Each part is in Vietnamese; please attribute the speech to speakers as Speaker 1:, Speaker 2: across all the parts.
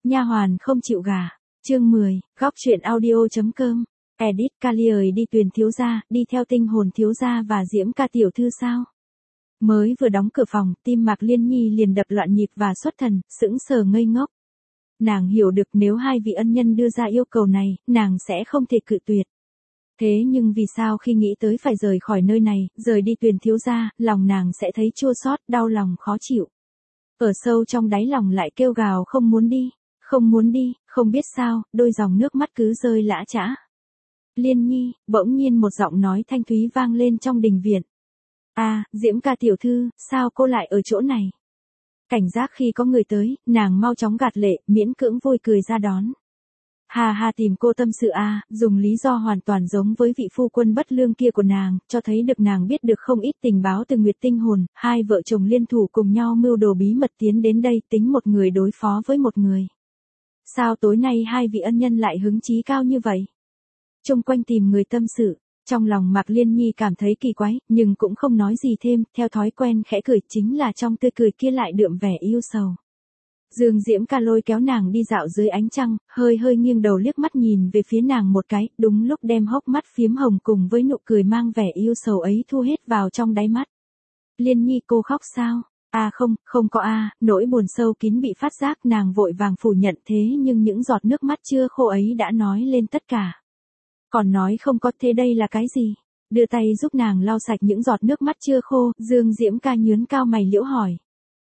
Speaker 1: Nha hoàn không chịu gả. Chương 10, góc truyện audio.com. Edit Caliời đi Tuyền thiếu gia, đi theo Tinh Hồn thiếu gia và Diễm Ca tiểu thư sao? Mới vừa đóng cửa phòng, tim Mạc Liên Nhi liền đập loạn nhịp và xuất thần, sững sờ ngây ngốc. Nàng hiểu được nếu hai vị ân nhân đưa ra yêu cầu này, nàng sẽ không thể cự tuyệt. Thế nhưng vì sao khi nghĩ tới phải rời khỏi nơi này, rời đi Tuyền thiếu gia, lòng nàng sẽ thấy chua xót, đau lòng khó chịu. Ở sâu trong đáy lòng lại kêu gào không muốn đi, không muốn đi, không biết sao, đôi dòng nước mắt cứ rơi lã chã. Liên Nhi, bỗng nhiên một giọng nói thanh thúy vang lên trong đình viện. Diễm Ca tiểu thư, sao cô lại ở chỗ này? Cảnh giác khi có người tới, nàng mau chóng gạt lệ, miễn cưỡng vui cười ra đón. Hà tìm cô tâm sự dùng lý do hoàn toàn giống với vị phu quân bất lương kia của nàng, cho thấy được nàng biết được không ít tình báo từ Nguyệt Tinh Hồn, hai vợ chồng liên thủ cùng nhau mưu đồ bí mật tiến đến đây tính một người đối phó với một người. Sao tối nay hai vị ân nhân lại hứng chí cao như vậy? Chung quanh tìm người tâm sự, trong lòng Mạc Liên Nhi cảm thấy kỳ quái, nhưng cũng không nói gì thêm, theo thói quen khẽ cười, chính là trong tươi cười kia lại đượm vẻ yêu sầu. Dương Diễm Ca lôi kéo nàng đi dạo dưới ánh trăng, hơi nghiêng đầu liếc mắt nhìn về phía nàng một cái, đúng lúc đem hốc mắt phiếm hồng cùng với nụ cười mang vẻ yêu sầu ấy thu hết vào trong đáy mắt. Liên Nhi, cô khóc sao? Không có nỗi buồn sâu kín bị phát giác, nàng vội vàng phủ nhận, thế nhưng những giọt nước mắt chưa khô ấy đã nói lên tất cả. Còn nói không có, thế đây là cái gì? Đưa tay giúp nàng lau sạch những giọt nước mắt chưa khô, Dương Diễm Ca nhướng cao mày liễu hỏi.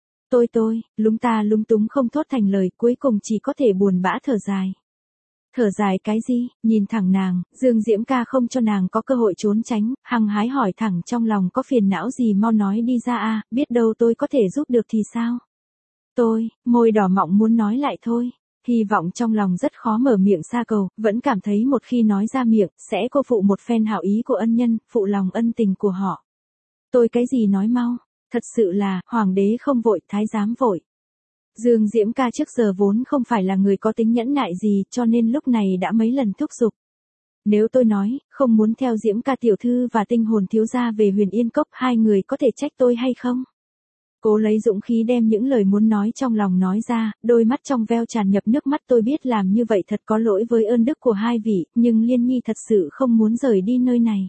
Speaker 1: Tôi, lúng túng không thốt thành lời, cuối cùng chỉ có thể buồn bã thở dài. Thở dài cái gì? Nhìn thẳng nàng, Dương Diễm Ca không cho nàng có cơ hội trốn tránh, hăng hái hỏi thẳng trong lòng có phiền não gì mau nói đi ra biết đâu tôi có thể giúp được thì sao? Tôi, môi đỏ mọng muốn nói lại thôi. Hy vọng trong lòng rất khó mở miệng xa cầu, vẫn cảm thấy một khi nói ra miệng, sẽ cô phụ một phen hảo ý của ân nhân, phụ lòng ân tình của họ. Tôi cái gì nói mau? Thật sự là, hoàng đế không vội, thái giám vội. Dương Diễm Ca trước giờ vốn không phải là người có tính nhẫn nại gì, cho nên lúc này đã mấy lần thúc giục. Nếu tôi nói, không muốn theo Diễm Ca tiểu thư và Tinh Hồn thiếu gia về Huyền Yên Cốc, hai người có thể trách tôi hay không? Cố lấy dũng khí đem những lời muốn nói trong lòng nói ra, đôi mắt trong veo tràn nhập nước mắt. Tôi biết làm như vậy thật có lỗi với ơn đức của hai vị, nhưng Liên Nhi thật sự không muốn rời đi nơi này.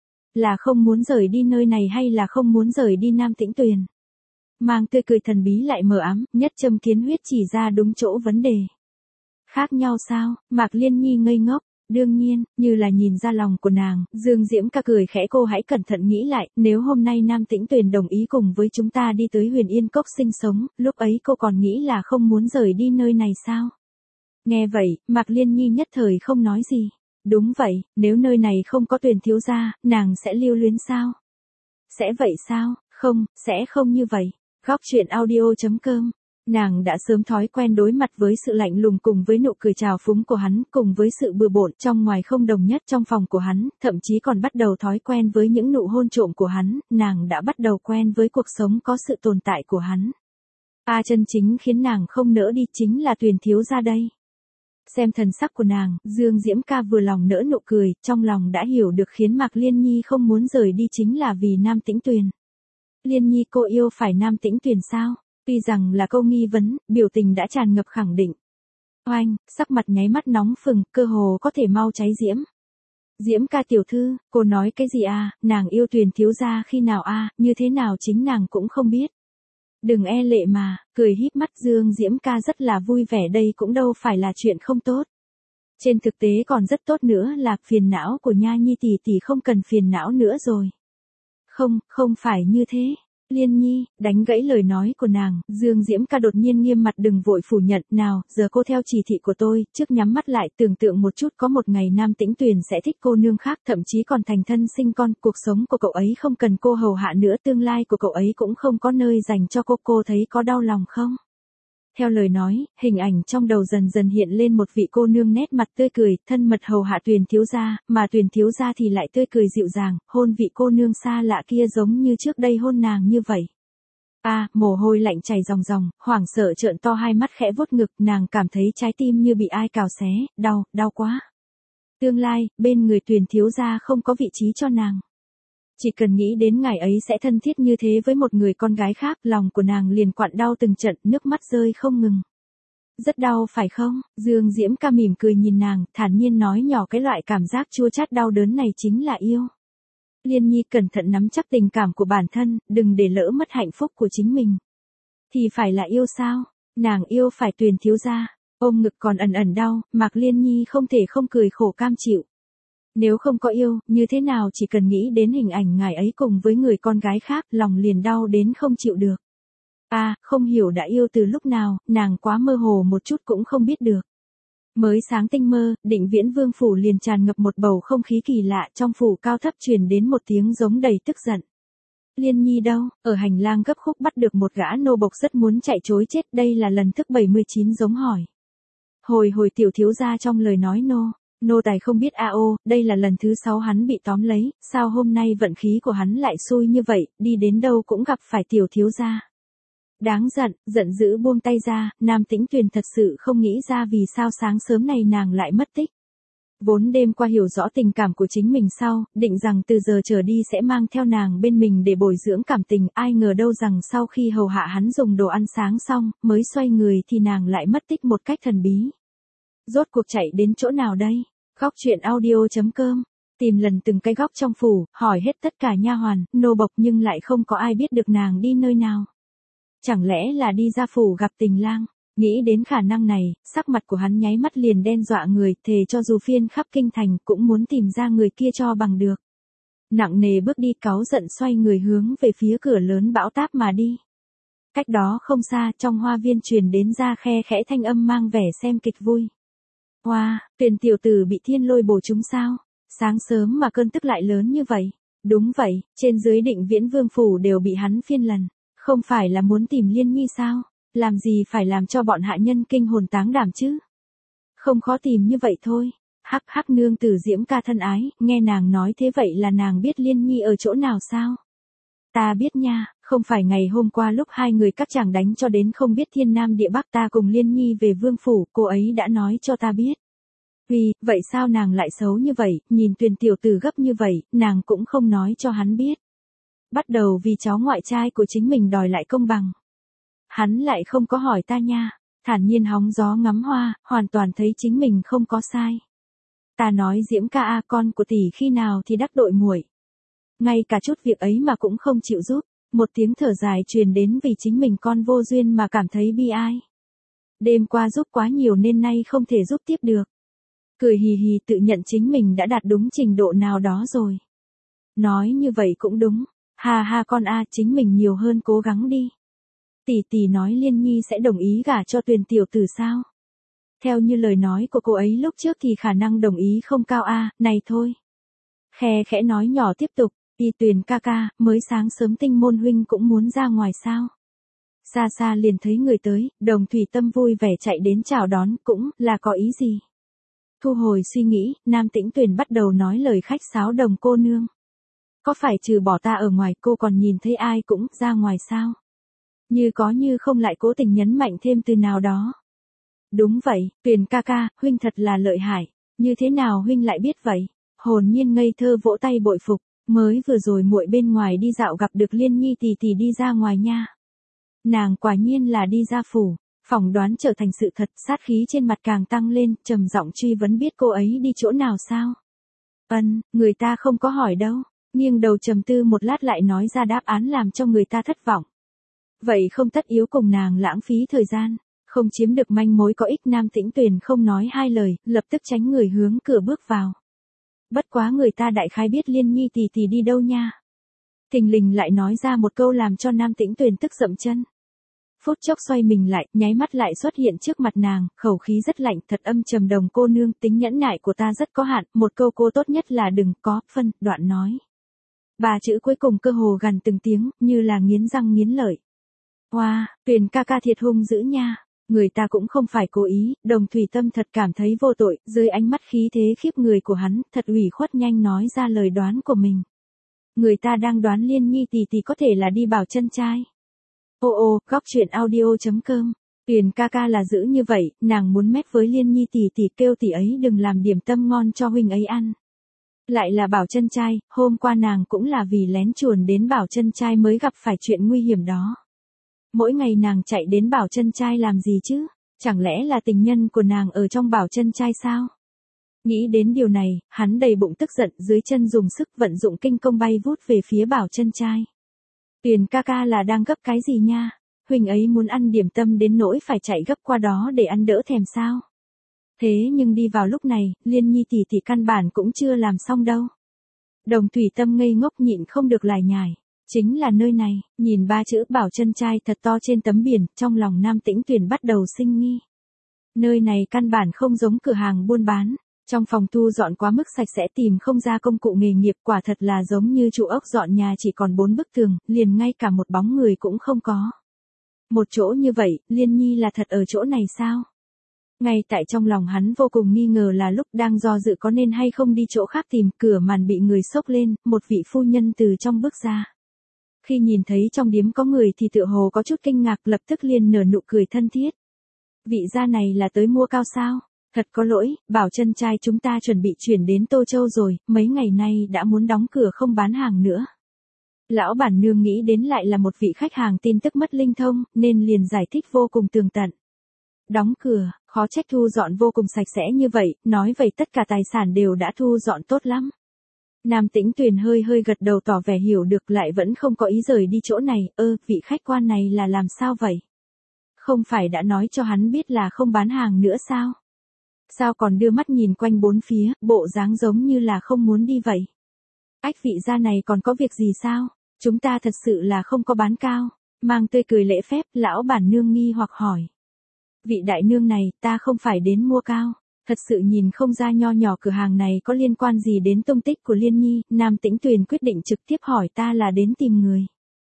Speaker 1: Là không muốn rời đi nơi này hay là không muốn rời đi Nam Tĩnh Tuyền? Mang tươi cười thần bí lại mờ ám, nhất châm kiến huyết chỉ ra đúng chỗ vấn đề. Khác nhau sao? Mạc Liên Nhi ngây ngốc. Đương nhiên, như là nhìn ra lòng của nàng, Dương Diễm Ca cười khẽ, cô hãy cẩn thận nghĩ lại, nếu hôm nay Nam Tĩnh Tuyền đồng ý cùng với chúng ta đi tới Huyền Yên Cốc sinh sống, lúc ấy cô còn nghĩ là không muốn rời đi nơi này sao? Nghe vậy, Mạc Liên Nhi nhất thời không nói gì. Đúng vậy, nếu nơi này không có Tuyền thiếu gia, nàng sẽ lưu luyến sao? Sẽ vậy sao? Không, sẽ không như vậy. Góc truyện audio.com. Nàng đã sớm thói quen đối mặt với sự lạnh lùng cùng với nụ cười trào phúng của hắn, cùng với sự bừa bộn trong ngoài không đồng nhất trong phòng của hắn, thậm chí còn bắt đầu thói quen với những nụ hôn trộm của hắn, nàng đã bắt đầu quen với cuộc sống có sự tồn tại của hắn. Chân chính khiến nàng không nỡ đi chính là Tuyền thiếu gia đây. Xem thần sắc của nàng, Dương Diễm Ca vừa lòng nỡ nụ cười, trong lòng đã hiểu được khiến Mạc Liên Nhi không muốn rời đi chính là vì Nam Tĩnh Tuyền. Liên Nhi, cô yêu phải Nam Tĩnh Tuyền sao? Tuy rằng là câu nghi vấn, biểu tình đã tràn ngập khẳng định. Oanh, sắc mặt nháy mắt nóng phừng, cơ hồ có thể mau cháy diễm. Diễm Ca tiểu thư, cô nói cái gì nàng yêu Tuyền thiếu gia khi nào như thế nào chính nàng cũng không biết. Đừng e lệ mà, cười híp mắt. Dương Diễm Ca rất là vui vẻ, đây cũng đâu phải là chuyện không tốt. Trên thực tế còn rất tốt nữa, là phiền não của Nha Nhi tỷ tỷ không cần phiền não nữa rồi. Không phải như thế. Liên Nhi, đánh gãy lời nói của nàng, Dương Diễm Ca đột nhiên nghiêm mặt, đừng vội phủ nhận, nào, giờ cô theo chỉ thị của tôi, trước nhắm mắt lại, tưởng tượng một chút có một ngày Nam Tĩnh Tuyền sẽ thích cô nương khác, thậm chí còn thành thân sinh con, cuộc sống của cậu ấy không cần cô hầu hạ nữa, tương lai của cậu ấy cũng không có nơi dành cho cô thấy có đau lòng không? Theo lời nói, hình ảnh trong đầu dần dần hiện lên một vị cô nương nét mặt tươi cười, thân mật hầu hạ Tuyền thiếu gia, mà Tuyền thiếu gia thì lại tươi cười dịu dàng, hôn vị cô nương xa lạ kia giống như trước đây hôn nàng như vậy. Mồ hôi lạnh chảy ròng ròng, hoảng sợ trợn to hai mắt khẽ vuốt ngực, nàng cảm thấy trái tim như bị ai cào xé, đau quá. Tương lai, bên người Tuyền thiếu gia không có vị trí cho nàng. Chỉ cần nghĩ đến ngày ấy sẽ thân thiết như thế với một người con gái khác, lòng của nàng liền quặn đau từng trận, nước mắt rơi không ngừng. Rất đau phải không? Dương Diễm Ca mỉm cười nhìn nàng, thản nhiên nói nhỏ cái loại cảm giác chua chát đau đớn này chính là yêu. Liên Nhi cẩn thận nắm chắc tình cảm của bản thân, đừng để lỡ mất hạnh phúc của chính mình. Thì phải là yêu sao? Nàng yêu phải Tuyền thiếu gia. Ôm ngực còn ẩn ẩn đau, Mạc Liên Nhi không thể không cười khổ cam chịu. Nếu không có yêu, như thế nào chỉ cần nghĩ đến hình ảnh ngài ấy cùng với người con gái khác, lòng liền đau đến không chịu được. Không hiểu đã yêu từ lúc nào, nàng quá mơ hồ một chút cũng không biết được. Mới sáng tinh mơ, Định Viễn Vương phủ liền tràn ngập một bầu không khí kỳ lạ, trong phủ cao thấp truyền đến một tiếng giống đầy tức giận. Liên Nhi đâu? Ở hành lang gấp khúc bắt được một gã nô bộc rất muốn chạy trối chết, đây là lần thứ 79 giống hỏi. Hồi tiểu thiếu gia trong lời nói nô tài không biết đây là lần thứ 6 hắn bị tóm lấy, sao hôm nay vận khí của hắn lại xui như vậy, đi đến đâu cũng gặp phải tiểu thiếu gia. Đáng giận dữ buông tay ra, Nam Tĩnh Tuyền thật sự không nghĩ ra vì sao sáng sớm này nàng lại mất tích. Vốn đêm qua hiểu rõ tình cảm của chính mình sau, định rằng từ giờ trở đi sẽ mang theo nàng bên mình để bồi dưỡng cảm tình, ai ngờ đâu rằng sau khi hầu hạ hắn dùng đồ ăn sáng xong, mới xoay người thì nàng lại mất tích một cách thần bí. Rốt cuộc chạy đến chỗ nào đây? Góc truyện audio.com. Tìm lần từng cái góc trong phủ, hỏi hết tất cả nha hoàn, nô bộc nhưng lại không có ai biết được nàng đi nơi nào. Chẳng lẽ là đi ra phủ gặp Tình lang? Nghĩ đến khả năng này, sắc mặt của hắn nháy mắt liền đen dọa người, thề cho dù phiên khắp kinh thành cũng muốn tìm ra người kia cho bằng được. Nặng nề bước đi cáu giận xoay người hướng về phía cửa lớn bão táp mà đi. Cách đó không xa, trong hoa viên truyền đến ra khe khẽ thanh âm mang vẻ xem kịch vui. Tuyền tiểu tử bị thiên lôi bổ trúng sao? Sáng sớm mà cơn tức lại lớn như vậy. Đúng vậy, trên dưới Định Viễn Vương phủ đều bị hắn phiên lần. Không phải là muốn tìm Liên Nhi sao? Làm gì phải làm cho bọn hạ nhân kinh hồn táng đảm chứ? Không khó tìm như vậy thôi. Hắc nương tử Diễm Ca thân ái, nghe nàng nói thế vậy là nàng biết Liên Nhi ở chỗ nào sao? Ta biết nha, không phải ngày hôm qua lúc hai người các chàng đánh cho đến không biết thiên nam địa bắc ta cùng Liên Nhi về vương phủ, cô ấy đã nói cho ta biết. Vậy sao nàng lại xấu như vậy, nhìn Tuyền tiểu tử gấp như vậy, nàng cũng không nói cho hắn biết. Bắt đầu vì cháu ngoại trai của chính mình đòi lại công bằng. Hắn lại không có hỏi ta nha, thản nhiên hóng gió ngắm hoa, hoàn toàn thấy chính mình không có sai. Ta nói Diễm Ca con của tỷ khi nào thì đắc tội muội. Ngay cả chút việc ấy mà cũng không chịu giúp, một tiếng thở dài truyền đến vì chính mình con vô duyên mà cảm thấy bi ai. Đêm qua giúp quá nhiều nên nay không thể giúp tiếp được. Cười hì hì tự nhận chính mình đã đạt đúng trình độ nào đó rồi. Nói như vậy cũng đúng, ha con chính mình nhiều hơn cố gắng đi. Tỷ nói Liên Nhi sẽ đồng ý gả cho Tuyền tiểu tử sao? Theo như lời nói của cô ấy lúc trước thì khả năng đồng ý không cao này thôi. Khẽ nói nhỏ tiếp tục, Tuyền ca, mới sáng sớm Tinh môn huynh cũng muốn ra ngoài sao? Xa liền thấy người tới, Đồng Thủy Tâm vui vẻ chạy đến chào đón, cũng là có ý gì? Thu hồi suy nghĩ, Nam Tĩnh Tuyền bắt đầu nói lời khách sáo Đồng cô nương. Có phải trừ bỏ ta ở ngoài cô còn nhìn thấy ai cũng ra ngoài sao? Như có như không lại cố tình nhấn mạnh thêm từ nào đó. Đúng vậy, Tuyền ca, huynh thật là lợi hại, như thế nào huynh lại biết vậy? Hồn nhiên ngây thơ vỗ tay bội phục, mới vừa rồi muội bên ngoài đi dạo gặp được Liên Nhi tỷ đi ra ngoài nha. Nàng quả nhiên là đi ra phủ, phỏng đoán trở thành sự thật, sát khí trên mặt càng tăng lên, trầm giọng truy vấn biết cô ấy đi chỗ nào sao? Người ta không có hỏi đâu, nghiêng đầu trầm tư một lát lại nói ra đáp án làm cho người ta thất vọng. Vậy không tất yếu cùng nàng lãng phí thời gian, không chiếm được manh mối có ích. Nam Tĩnh Tuyền không nói hai lời, lập tức tránh người hướng cửa bước vào. Bất quá người ta đại khái biết Liên Nhi tỷ đi đâu nha. Thình lình lại nói ra một câu làm cho Nam Tĩnh Tuyền tức dậm chân. Phút chốc xoay mình lại, nháy mắt lại xuất hiện trước mặt nàng, khẩu khí rất lạnh, thật âm trầm. Đồng cô nương, tính nhẫn nại của ta rất có hạn, một câu cô tốt nhất là đừng có đoạn nói. Ba chữ cuối cùng cơ hồ gần từng tiếng, như là nghiến răng nghiến lợi. Tuyền ca thiệt hung dữ nha, người ta cũng không phải cố ý. Đồng Thủy Tâm thật cảm thấy vô tội, dưới ánh mắt khí thế khiếp người của hắn, thật ủy khuất nhanh nói ra lời đoán của mình. Người ta đang đoán Liên Nhi tỷ có thể là đi Bảo Chân trai. Góc truyện audio.com. Tuyền ca là dữ như vậy, nàng muốn mét với Liên Nhi tỷ kêu tỷ ấy đừng làm điểm tâm ngon cho huynh ấy ăn. Lại là Bảo Chân trai, hôm qua nàng cũng là vì lén chuồn đến Bảo Chân trai mới gặp phải chuyện nguy hiểm đó. Mỗi ngày nàng chạy đến Bảo Chân trai làm gì chứ? Chẳng lẽ là tình nhân của nàng ở trong Bảo Chân trai sao? Nghĩ đến điều này, hắn đầy bụng tức giận, dưới chân dùng sức vận dụng kinh công bay vút về phía Bảo Chân trai. Tuyền ca ca là đang gấp cái gì nha? Huynh ấy muốn ăn điểm tâm đến nỗi phải chạy gấp qua đó để ăn đỡ thèm sao? Thế nhưng đi vào lúc này, Liên Nhi tỷ tỷ căn bản cũng chưa làm xong đâu. Đồng Thủy Tâm ngây ngốc nhịn không được lải nhải. Chính là nơi này, nhìn ba chữ Bảo Chân trai thật to trên tấm biển, trong lòng Nam Tĩnh Tuyền bắt đầu sinh nghi. Nơi này căn bản không giống cửa hàng buôn bán. Trong phòng thu dọn quá mức sạch sẽ, tìm không ra công cụ nghề nghiệp, quả thật là giống như trụ ốc dọn nhà, chỉ còn 4 bức tường, liền ngay cả một bóng người cũng không có. Một chỗ như vậy, Liên Nhi là thật ở chỗ này sao? Ngay tại trong lòng hắn vô cùng nghi ngờ là lúc đang do dự có nên hay không đi chỗ khác tìm, cửa màn bị người xốc lên, một vị phu nhân từ trong bước ra. Khi nhìn thấy trong điếm có người thì tựa hồ có chút kinh ngạc, lập tức liền nở nụ cười thân thiết. Vị gia này là tới mua cao sao? Thật có lỗi, Bảo Chân trai chúng ta chuẩn bị chuyển đến Tô Châu rồi, mấy ngày nay đã muốn đóng cửa không bán hàng nữa. Lão bản nương nghĩ đến lại là một vị khách hàng tin tức mất linh thông, nên liền giải thích vô cùng tường tận. Đóng cửa, khó trách thu dọn vô cùng sạch sẽ như vậy, nói vậy tất cả tài sản đều đã thu dọn tốt lắm. Nam Tĩnh Tuyền hơi gật đầu tỏ vẻ hiểu được, lại vẫn không có ý rời đi chỗ này. Vị khách quan này là làm sao vậy? Không phải đã nói cho hắn biết là không bán hàng nữa sao? Sao còn đưa mắt nhìn quanh bốn phía, bộ dáng giống như là không muốn đi vậy? Ách, vị gia này còn có việc gì sao? Chúng ta thật sự là không có bán cao. Mang tươi cười lễ phép, lão bản nương nghi hoặc hỏi. Vị đại nương này, ta không phải đến mua cao. Thật sự nhìn không ra nho nhỏ cửa hàng này có liên quan gì đến tung tích của Liên Nhi. Nam Tĩnh Tuyền quyết định trực tiếp hỏi, ta là đến tìm người.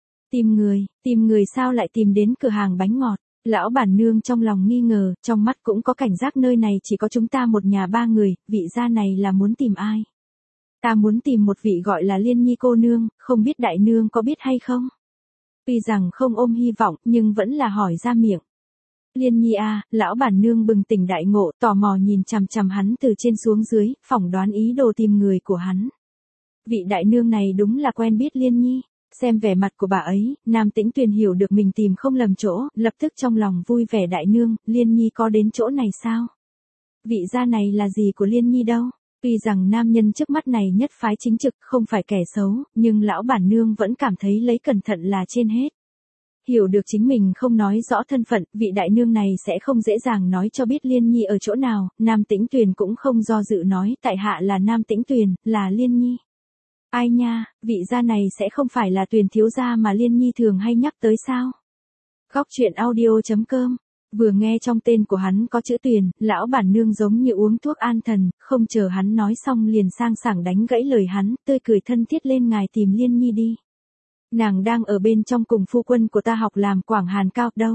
Speaker 1: Tìm người sao lại tìm đến cửa hàng bánh ngọt? Lão bản nương trong lòng nghi ngờ, trong mắt cũng có cảnh giác, nơi này chỉ có chúng ta một nhà ba người, vị gia này là muốn tìm ai? Ta muốn tìm một vị gọi là Liên Nhi cô nương, không biết đại nương có biết hay không? Tuy rằng không ôm hy vọng, nhưng vẫn là hỏi ra miệng. Liên Nhi à, lão bản nương bừng tỉnh đại ngộ, tò mò nhìn chằm chằm hắn từ trên xuống dưới, phỏng đoán ý đồ tìm người của hắn. Vị đại nương này đúng là quen biết Liên Nhi. Xem vẻ mặt của bà ấy, Nam Tĩnh Tuyền hiểu được mình tìm không lầm chỗ, lập tức trong lòng vui vẻ, đại nương, Liên Nhi có đến chỗ này sao? Vị gia này là gì của Liên Nhi đâu? Tuy rằng nam nhân trước mắt này nhất phái chính trực, không phải kẻ xấu, nhưng lão bản nương vẫn cảm thấy lấy cẩn thận là trên hết. Hiểu được chính mình không nói rõ thân phận, vị đại nương này sẽ không dễ dàng nói cho biết Liên Nhi ở chỗ nào. Nam Tĩnh Tuyền cũng không do dự nói, tại hạ là Nam Tĩnh Tuyền, là Liên Nhi. Ai nha, vị gia này sẽ không phải là Tuyền thiếu gia mà Liên Nhi thường hay nhắc tới sao? Góc truyện audio.com. Vừa nghe trong tên của hắn có chữ Tuyền, lão bản nương giống như uống thuốc an thần, không chờ hắn nói xong liền sang sảng đánh gãy lời hắn, tươi cười thân thiết lên, ngài tìm Liên Nhi đi. Nàng đang ở bên trong cùng phu quân của ta học làm Quảng Hàn Cao. Đâu?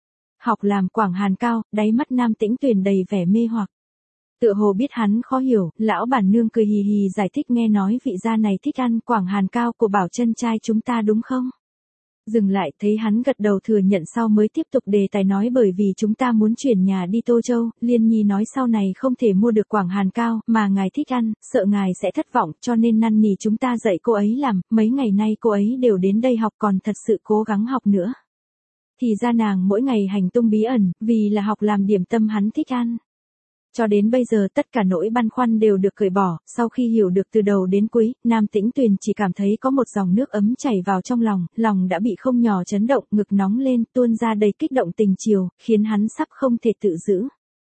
Speaker 1: Học làm Quảng Hàn Cao, đáy mắt Nam Tĩnh Tuyền đầy vẻ mê hoặc. Tựa hồ biết hắn khó hiểu, lão bản nương cười hì hì giải thích, nghe nói vị gia này thích ăn Quảng Hàn Cao của Bảo Chân trai chúng ta đúng không? Dừng lại, thấy hắn gật đầu thừa nhận sau mới tiếp tục đề tài nói, bởi vì chúng ta muốn chuyển nhà đi Tô Châu, Liên Nhi nói sau này không thể mua được Quảng Hàn Cao, mà ngài thích ăn, sợ ngài sẽ thất vọng, cho nên năn nỉ chúng ta dạy cô ấy làm, mấy ngày nay cô ấy đều đến đây học, còn thật sự cố gắng học nữa. Thì ra nàng mỗi ngày hành tung bí ẩn, vì là học làm điểm tâm hắn thích ăn. Cho đến bây giờ tất cả nỗi băn khoăn đều được cởi bỏ, sau khi hiểu được từ đầu đến cuối, Nam Tĩnh Tuyền chỉ cảm thấy có một dòng nước ấm chảy vào trong lòng, lòng đã bị không nhỏ chấn động, ngực nóng lên, tuôn ra đầy kích động tình chiều, khiến hắn sắp không thể tự giữ.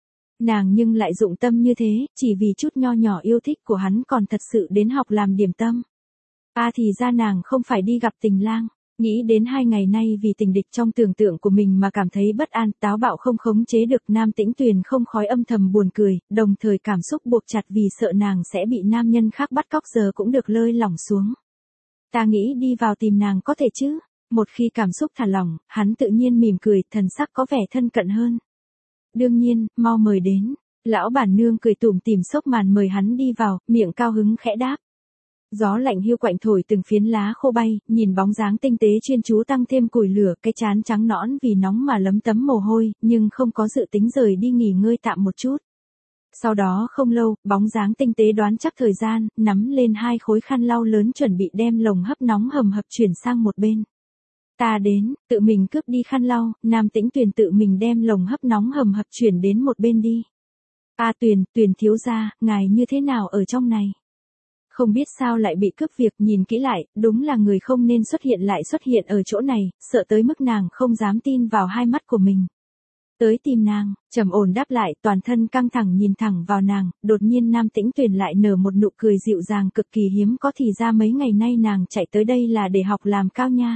Speaker 1: Nàng nhưng lại dụng tâm như thế, chỉ vì chút nho nhỏ yêu thích của hắn còn thật sự đến học làm điểm tâm. Thì ra nàng không phải đi gặp tình lang. Nghĩ đến 2 ngày nay vì tình địch trong tưởng tượng của mình mà cảm thấy bất an, táo bạo không khống chế được, Nam Tĩnh Tuyền không khói âm thầm buồn cười, đồng thời cảm xúc buộc chặt vì sợ nàng sẽ bị nam nhân khác bắt cóc giờ cũng được lơi lỏng xuống. Ta nghĩ đi vào tìm nàng có thể chứ? Một khi cảm xúc thả lỏng, hắn tự nhiên mỉm cười, thần sắc có vẻ thân cận hơn. Đương nhiên, mau mời đến. Lão bản nương cười tủm tỉm xốc màn mời hắn đi vào, miệng cao hứng khẽ đáp. Gió lạnh hiu quạnh thổi từng phiến lá khô bay, nhìn bóng dáng tinh tế chuyên chú tăng thêm củi lửa, cái trán trắng nõn vì nóng mà lấm tấm mồ hôi, nhưng không có dự tính rời đi nghỉ ngơi tạm một chút. Sau đó không lâu, bóng dáng tinh tế đoán chắc thời gian, nắm lên 2 khối khăn lau lớn chuẩn bị đem lồng hấp nóng hầm hập chuyển sang một bên. Ta đến, tự mình cướp đi khăn lau, Nam Tĩnh Tuyền tự mình đem lồng hấp nóng hầm hập chuyển đến một bên đi. A Tuyền, Tuyền thiếu gia, ngài như thế nào ở trong này? Không biết sao lại bị cướp việc, nhìn kỹ lại, đúng là người không nên xuất hiện ở chỗ này, sợ tới mức nàng không dám tin vào hai mắt của mình. Tới tìm nàng, trầm ổn đáp lại, toàn thân căng thẳng nhìn thẳng vào nàng, đột nhiên Nam Tĩnh Tuyền lại nở một nụ cười dịu dàng cực kỳ hiếm có, thì ra mấy ngày nay nàng chạy tới đây là để học làm cao nha.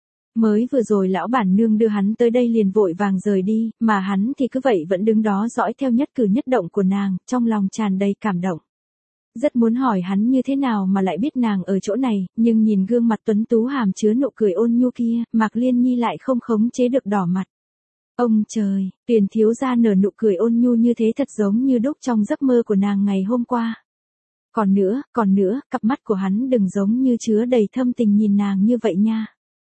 Speaker 1: Mới vừa rồi lão bản nương đưa hắn tới đây liền vội vàng rời đi, mà hắn thì cứ vậy vẫn đứng đó dõi theo nhất cử nhất động của nàng, trong lòng tràn đầy cảm động. Rất muốn hỏi hắn như thế nào mà lại biết nàng ở chỗ này, nhưng nhìn gương mặt tuấn tú hàm chứa nụ cười ôn nhu kia, Mạc Liên Nhi lại không khống chế được đỏ mặt. Ông trời, Tuyền thiếu gia nở nụ cười ôn nhu như thế thật giống như đúc trong giấc mơ của nàng ngày hôm qua. Còn nữa, cặp mắt của hắn đừng giống như chứa đầy thâm tình nhìn nàng như vậy nha.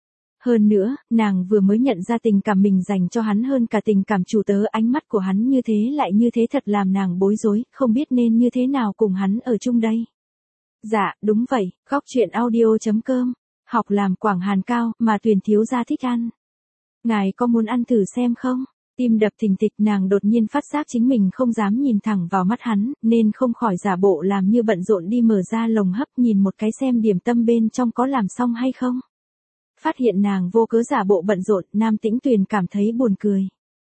Speaker 1: Hơn nữa, nàng vừa mới nhận ra tình cảm mình dành cho hắn hơn cả tình cảm chủ tớ, ánh mắt của hắn như thế lại như thế thật làm nàng bối rối, không biết nên như thế nào cùng hắn ở chung đây. Dạ, đúng vậy, góc truyện audio.com, học làm Quảng Hàn cao mà Tuyền thiếu gia thích ăn. Ngài có muốn ăn thử xem không? Tim đập thình thịch, nàng đột nhiên phát giác chính mình không dám nhìn thẳng vào mắt hắn, nên không khỏi giả bộ làm như bận rộn đi mở ra lồng hấp nhìn một cái xem điểm tâm bên trong có làm xong hay không. Phát hiện nàng vô cớ giả bộ bận rộn, Nam Tĩnh Tuyền cảm thấy buồn cười.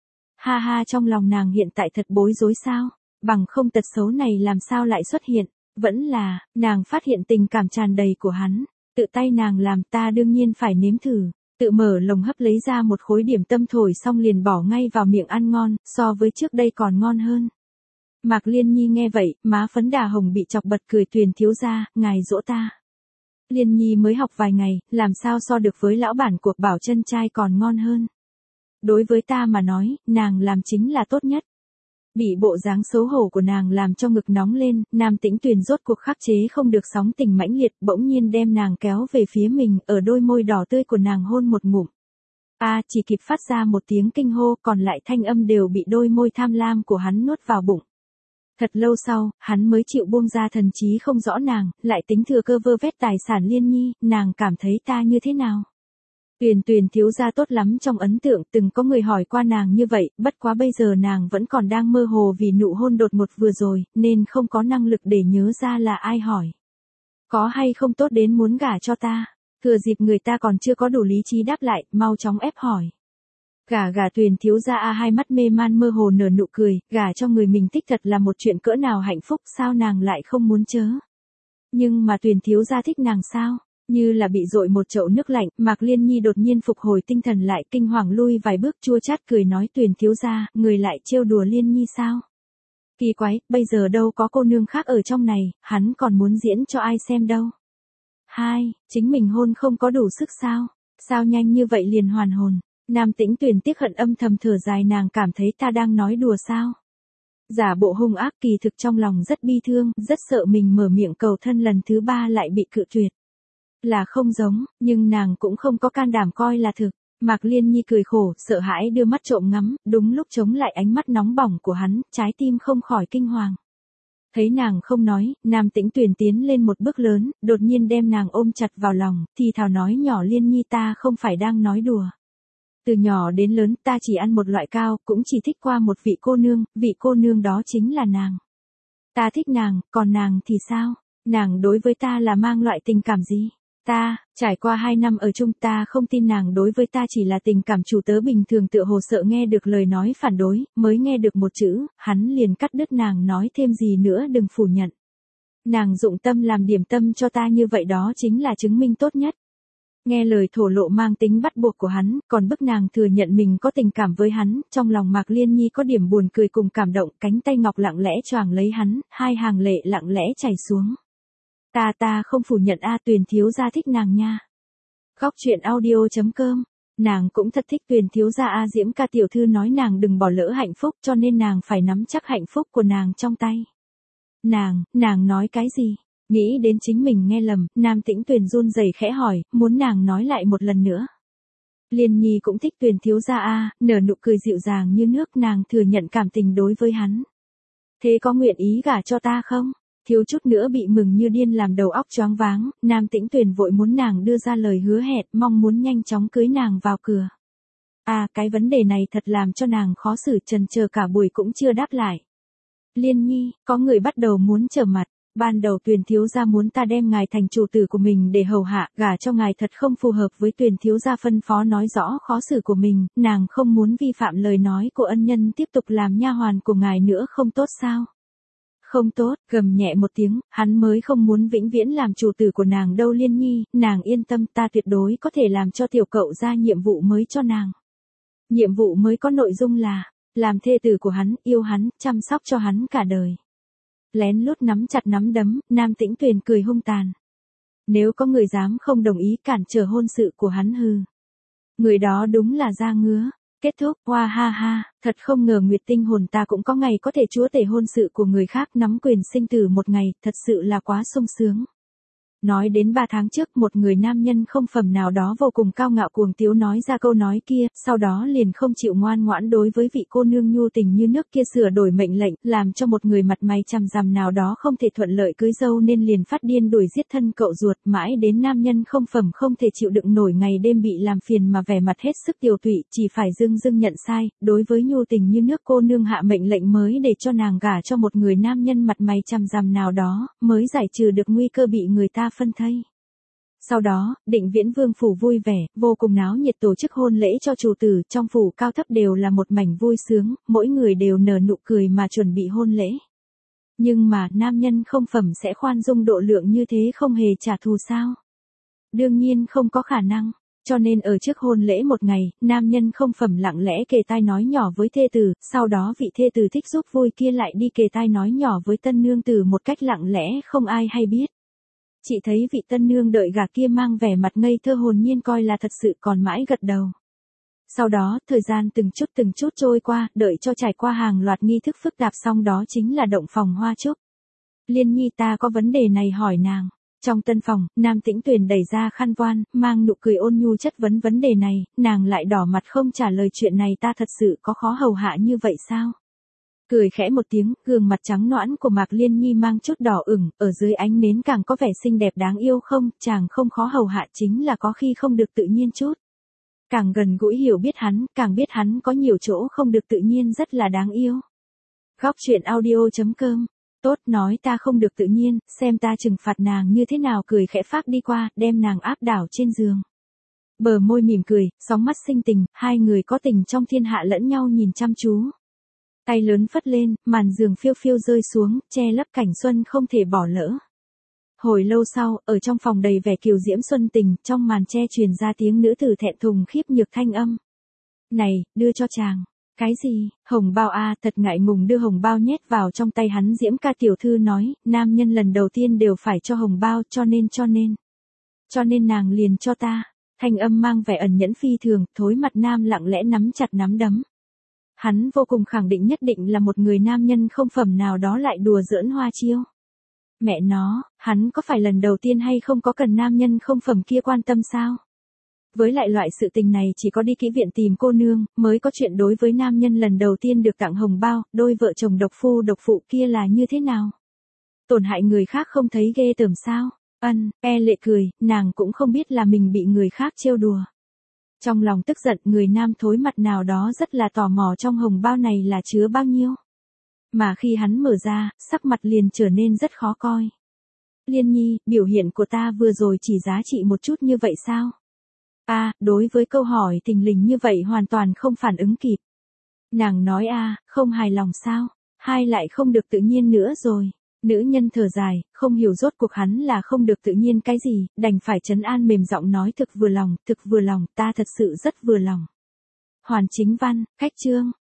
Speaker 1: Ha ha, trong lòng nàng hiện tại thật bối rối sao, bằng không tật xấu này làm sao lại xuất hiện, vẫn là, nàng phát hiện tình cảm tràn đầy của hắn, tự tay nàng làm, ta đương nhiên phải nếm thử. Tự mở lồng hấp lấy ra một khối điểm tâm thổi xong liền bỏ ngay vào miệng ăn ngon, so với trước đây còn ngon hơn. Mạc Liên Nhi nghe vậy, má phấn đà hồng bị chọc bật cười, Tuyền thiếu gia, ngài dỗ ta. Liên Nhi mới học vài ngày, làm sao so được với lão bản cuộc bảo chân trai còn ngon hơn. Đối với ta mà nói, nàng làm chính là tốt nhất. Bị bộ dáng xấu hổ của nàng làm cho ngực nóng lên, Nam Tĩnh Tuyền rốt cuộc khắc chế không được sóng tình mãnh liệt, bỗng nhiên đem nàng kéo về phía mình, ở đôi môi đỏ tươi của nàng hôn một ngụm. Chỉ kịp phát ra một tiếng kinh hô, còn lại thanh âm đều bị đôi môi tham lam của hắn nuốt vào bụng. Thật lâu sau, hắn mới chịu buông ra, thần trí không rõ nàng, lại tính thừa cơ vơ vét tài sản Liên Nhi, nàng cảm thấy ta như thế nào? Tuyền thiếu gia tốt lắm, trong ấn tượng từng có người hỏi qua nàng như vậy, bất quá bây giờ nàng vẫn còn đang mơ hồ vì nụ hôn đột ngột vừa rồi, nên không có năng lực để nhớ ra là ai hỏi. Có hay không tốt đến muốn gả cho ta? Thừa dịp người ta còn chưa có đủ lý trí đáp lại, mau chóng ép hỏi. Gả Tuyền thiếu gia hai mắt mê man mơ hồ nở nụ cười, gả cho người mình thích thật là một chuyện cỡ nào hạnh phúc, sao nàng lại không muốn chớ? Nhưng mà Tuyền thiếu gia thích nàng sao? Như là bị dội một chậu nước lạnh, Mạc Liên Nhi đột nhiên phục hồi tinh thần lại, kinh hoàng lui vài bước, chua chát cười nói, Tuyền thiếu gia, người lại trêu đùa Liên Nhi sao? Kỳ quái, bây giờ đâu có cô nương khác ở trong này, hắn còn muốn diễn cho ai xem đâu. Chính mình hôn không có đủ sức sao? Sao nhanh như vậy liền hoàn hồn? Nam Tĩnh Tuyền tiếc hận âm thầm thở dài, nàng cảm thấy ta đang nói đùa sao? Giả bộ hung ác, kỳ thực trong lòng rất bi thương, rất sợ mình mở miệng cầu thân lần thứ ba lại bị cự tuyệt. Là không giống, nhưng nàng cũng không có can đảm coi là thực. Mạc Liên Nhi cười khổ, sợ hãi đưa mắt trộm ngắm, đúng lúc chống lại ánh mắt nóng bỏng của hắn, trái tim không khỏi kinh hoàng. Thấy nàng không nói, Nam Tĩnh Tuyền tiến lên một bước lớn, đột nhiên đem nàng ôm chặt vào lòng, thì thào nói nhỏ, Liên Nhi, ta không phải đang nói đùa. Từ nhỏ đến lớn ta chỉ ăn một loại cao, cũng chỉ thích qua một vị cô nương đó chính là nàng. Ta thích nàng, còn nàng thì sao? Nàng đối với ta là mang loại tình cảm gì? Trải qua 2 năm ở chung, ta không tin nàng đối với ta chỉ là tình cảm chủ tớ bình thường. Tựa hồ sợ nghe được lời nói phản đối, mới nghe được một chữ, hắn liền cắt đứt nàng, nói thêm gì nữa đừng phủ nhận. Nàng dụng tâm làm điểm tâm cho ta như vậy, đó chính là chứng minh tốt nhất. Nghe lời thổ lộ mang tính bắt buộc của hắn, còn bức nàng thừa nhận mình có tình cảm với hắn, trong lòng Mạc Liên Nhi có điểm buồn cười cùng cảm động, cánh tay ngọc lặng lẽ choàng lấy hắn, 2 hàng lệ lặng lẽ chảy xuống. Ta không phủ nhận Tuyền thiếu gia thích nàng nha. Góc truyện audio.com, nàng cũng thật thích Tuyền thiếu gia. Diễm Ca tiểu thư nói nàng đừng bỏ lỡ hạnh phúc, cho nên nàng phải nắm chắc hạnh phúc của nàng trong tay. Nàng nói cái gì? Nghĩ đến chính mình nghe lầm, Nam Tĩnh Tuyền run rẩy khẽ hỏi, muốn nàng nói lại một lần nữa. Liên Nhi cũng thích Tuyền thiếu gia nở nụ cười dịu dàng như nước, nàng thừa nhận cảm tình đối với hắn. Thế có nguyện ý gả cho ta không? Thiếu chút nữa bị mừng như điên làm đầu óc choáng váng, Nam Tĩnh Tuyền vội muốn nàng đưa ra lời hứa hẹn, mong muốn nhanh chóng cưới nàng vào cửa. Cái vấn đề này thật làm cho nàng khó xử, chần chờ cả buổi cũng chưa đáp lại. Liên Nhi, có người bắt đầu muốn trở mặt. Ban đầu Tuyền thiếu gia muốn ta đem ngài thành chủ tử của mình để hầu hạ, gả cho ngài thật không phù hợp với Tuyền thiếu gia phân phó nói rõ khó xử của mình, nàng không muốn vi phạm lời nói của ân nhân tiếp tục làm nha hoàn của ngài nữa không tốt sao? Không tốt, gầm nhẹ một tiếng, hắn mới không muốn vĩnh viễn làm chủ tử của nàng đâu Liên Nhi, nàng yên tâm ta tuyệt đối có thể làm cho tiểu cậu ra nhiệm vụ mới cho nàng. Nhiệm vụ mới có nội dung là, làm thê tử của hắn, yêu hắn, chăm sóc cho hắn cả đời. Lén lút nắm chặt nắm đấm, Nam Tĩnh Tuyền cười hung tàn. Nếu có người dám không đồng ý cản trở hôn sự của hắn hừ. Người đó đúng là da ngứa. Kết thúc, hoa ha ha, thật không ngờ Nguyệt Tinh hồn ta cũng có ngày có thể chúa tể hôn sự của người khác nắm quyền sinh tử một ngày, thật sự là quá sung sướng. Nói đến 3 tháng trước một người nam nhân không phẩm nào đó vô cùng cao ngạo cuồng tiếu nói ra câu nói kia, sau đó liền không chịu ngoan ngoãn đối với vị cô nương nhu tình như nước kia sửa đổi mệnh lệnh, làm cho một người mặt mày chằm rằm nào đó không thể thuận lợi cưới dâu nên liền phát điên đuổi giết thân cậu ruột, mãi đến nam nhân không phẩm không thể chịu đựng nổi ngày đêm bị làm phiền mà vẻ mặt hết sức tiều tụy, chỉ phải dưng dưng nhận sai, đối với nhu tình như nước cô nương hạ mệnh lệnh mới để cho nàng gả cho một người nam nhân mặt mày chằm rằm nào đó, mới giải trừ được nguy cơ bị người ta phân thây. Sau đó, Định Viễn Vương phủ vui vẻ, vô cùng náo nhiệt tổ chức hôn lễ cho chủ tử, trong phủ cao thấp đều là một mảnh vui sướng, mỗi người đều nở nụ cười mà chuẩn bị hôn lễ. Nhưng mà, nam nhân không phẩm sẽ khoan dung độ lượng như thế không hề trả thù sao? Đương nhiên không có khả năng. Cho nên ở trước hôn lễ một ngày, nam nhân không phẩm lặng lẽ kề tai nói nhỏ với thê tử, sau đó vị thê tử thích giúp vui kia lại đi kề tai nói nhỏ với tân nương tử một cách lặng lẽ không ai hay biết. Chị thấy vị tân nương đợi gả kia mang vẻ mặt ngây thơ hồn nhiên coi là thật sự còn mãi gật đầu. Sau đó, thời gian từng chút trôi qua, đợi cho trải qua hàng loạt nghi thức phức tạp xong đó chính là động phòng hoa trúc. Liên Nhi ta có vấn đề này hỏi nàng. Trong tân phòng, Nam Tĩnh Tuyền đẩy ra khăn voan, mang nụ cười ôn nhu chất vấn vấn đề này, nàng lại đỏ mặt không trả lời chuyện này ta thật sự có khó hầu hạ như vậy sao? Cười khẽ một tiếng, gương mặt trắng nõn của Mạc Liên Nhi mang chút đỏ ửng, ở dưới ánh nến càng có vẻ xinh đẹp đáng yêu không, chàng không khó hầu hạ chính là có khi không được tự nhiên chút. Càng gần gũi hiểu biết hắn, càng biết hắn có nhiều chỗ không được tự nhiên rất là đáng yêu. Góc truyện audio.com. Tốt nói ta không được tự nhiên, xem ta trừng phạt nàng như thế nào cười khẽ phác đi qua, đem nàng áp đảo trên giường. Bờ môi mỉm cười, sóng mắt sinh tình, hai người có tình trong thiên hạ lẫn nhau nhìn chăm chú. Tay lớn phất lên, màn giường phiêu phiêu rơi xuống, che lấp cảnh xuân không thể bỏ lỡ. Hồi lâu sau, ở trong phòng đầy vẻ kiều diễm xuân tình, trong màn che truyền ra tiếng nữ tử thẹn thùng khiếp nhược thanh âm. Này, đưa cho chàng. Cái gì, hồng bao thật ngại ngùng đưa hồng bao nhét vào trong tay hắn Diễm Ca tiểu thư nói, nam nhân lần đầu tiên đều phải cho hồng bao cho nên nàng liền cho ta. Thanh âm mang vẻ ẩn nhẫn phi thường, thối mặt nam lặng lẽ nắm chặt nắm đấm. Hắn vô cùng khẳng định nhất định là một người nam nhân không phẩm nào đó lại đùa giỡn hoa chiêu. Mẹ nó, hắn có phải lần đầu tiên hay không có cần nam nhân không phẩm kia quan tâm sao? Với lại loại sự tình này chỉ có đi kỹ viện tìm cô nương, mới có chuyện đối với nam nhân lần đầu tiên được tặng hồng bao, đôi vợ chồng độc phu độc phụ kia là như thế nào? Tổn hại người khác không thấy ghê tởm sao? Lệ cười, nàng cũng không biết là mình bị người khác trêu đùa. Trong lòng tức giận người nam thối mặt nào đó rất là tò mò trong hồng bao này là chứa bao nhiêu. Mà khi hắn mở ra, sắc mặt liền trở nên rất khó coi. Liên Nhi, biểu hiện của ta vừa rồi chỉ giá trị một chút như vậy sao? Đối với câu hỏi thình lình như vậy hoàn toàn không phản ứng kịp. Nàng nói không hài lòng sao? Hai lại không được tự nhiên nữa rồi. Nữ nhân thở dài, không hiểu rốt cuộc hắn là không được tự nhiên cái gì, đành phải trấn an mềm giọng nói thực vừa lòng, ta thật sự rất vừa lòng. Hoàn Chính Văn, Khách Chương.